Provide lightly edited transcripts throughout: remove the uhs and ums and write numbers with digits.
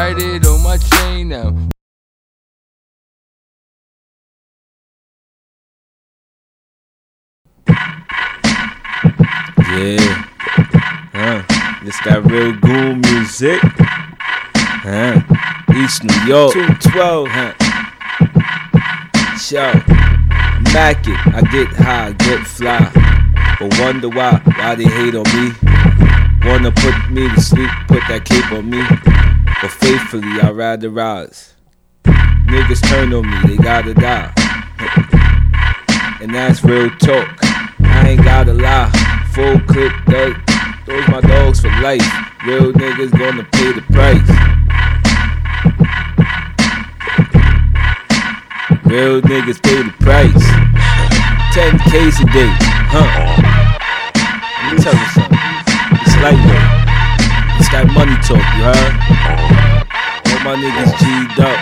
write it on my chain now. Yeah, this that real goon music, East New York, 212, Show, Mac it, I get high, get fly, but wonder why they hate on me. Wanna put me to sleep, put that cape on me, but faithfully I rather rise. Niggas turn on me, they gotta die, and that's real talk. I ain't gotta lie. Full clip, those my dogs for life. Real niggas gonna pay the price. Real niggas pay the price. 10Ks a day, Let me tell you something. It's like that. It's that money talk, you heard? All my niggas G'd up.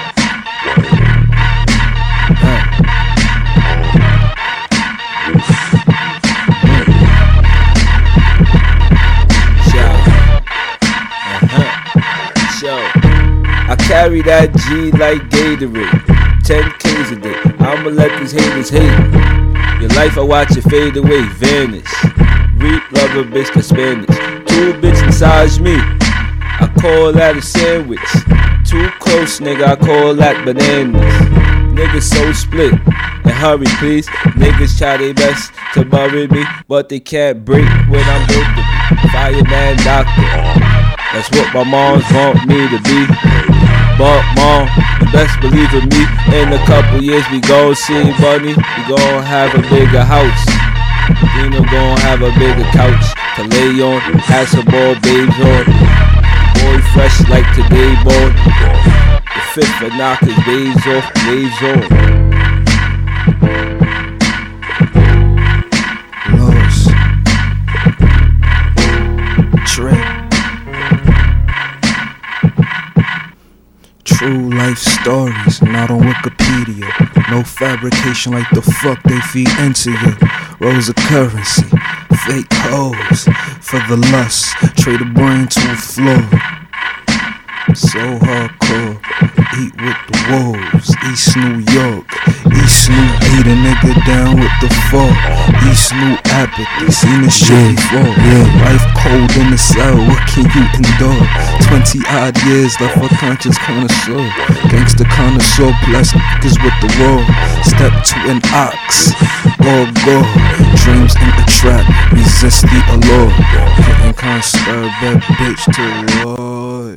I carry that G like Gatorade, 10Ks a day, I'ma let these haters hate. Your life I watch it fade away, vanish. Reap, love a bitch to Spanish. 2 bitches massage me, I call that a sandwich. Too close nigga, I call that bananas. Niggas so split, and hurry please. Niggas try their best to bury me, but they can't break when I'm broken. Fireman doctor, that's what my moms want me to be. But mom, the best believe in me. In a couple years we gon' see money. We gon' have a bigger house. We gon' have a bigger couch to lay on. Have some more babes on. Boy fresh like today born. The 5th of knockers, waves off, waves on. Lost. Trey. True life stories, not on Wikipedia. No fabrication like the fuck they feed into you. Rose of currency, fake hoes for the lust. Trade a brain to a floor. So hardcore, eat with the wolves. East New York, East New beat a nigga down with the fall. East New apathy, seen this shit before. Life cold in the cell, what can you endure? 20 odd years left for conscious connoisseur. Gangsta connoisseur plus niggas with the roar. Step to an ox, or go. Dreams in the trap, resist the allure. Getting constant bad bitch to war.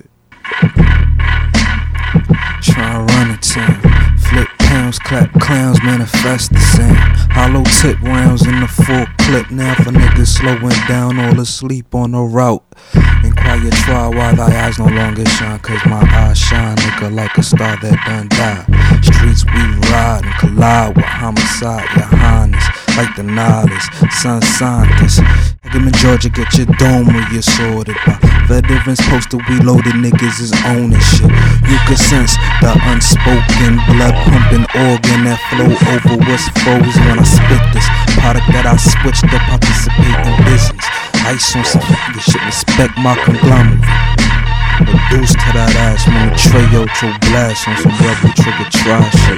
Try run a team, flip pounds, clap clowns, manifest the same. Hollow tip rounds in the full clip. Now for niggas slowing down, all asleep on the route. Inquire, try while thy eyes no longer shine. Cause my eyes shine, nigga, like a star that done died. Streets we ride and collide with homicide, your highness. Like the knowledge, sun scientists. Give me Georgia, get your dome where you're sorted by veterans posted, we loaded niggas is owning shit. You can sense the unspoken blood pumping organ that flow over what's frozen when I spit this product that I switched to participate in business. Ice on some fucking shit, respect my conglomerate. Reduced to that ass when the Trayo Tro blast on some rebel trigger try shit.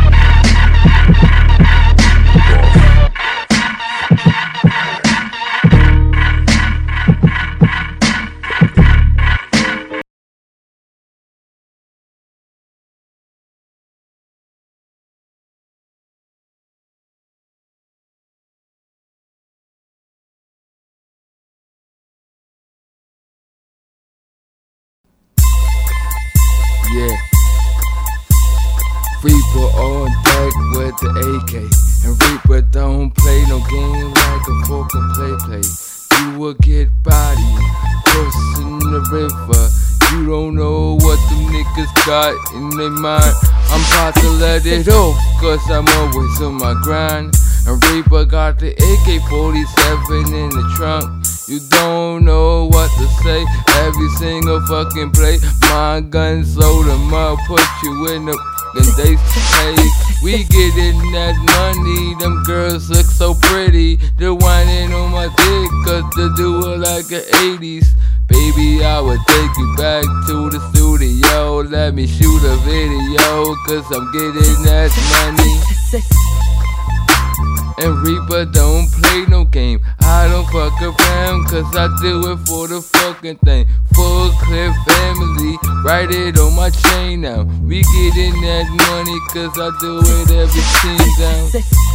Yeah. Reaper on deck with the AK, and Reaper don't play no game like a fucking play. You will get bodied, crossing the river. You don't know what them niggas got in their mind. I'm about to let it off, cause I'm always on my grind. And Reaper got the AK-47 in the trunk. You don't know what to say, every single fucking play. My gun sold them up, put you in the fucking days. Hey, we getting that money, them girls look so pretty. They're whining on my dick, cause they do it like the 80s. Baby, I would take you back to the studio let me shoot a video, cause I'm getting that money. And Reaper don't play no game. I don't fuck around, cause I do it for the fucking thing. Full clip family, write it on my chain now. We getting that money, cause I do it every team down.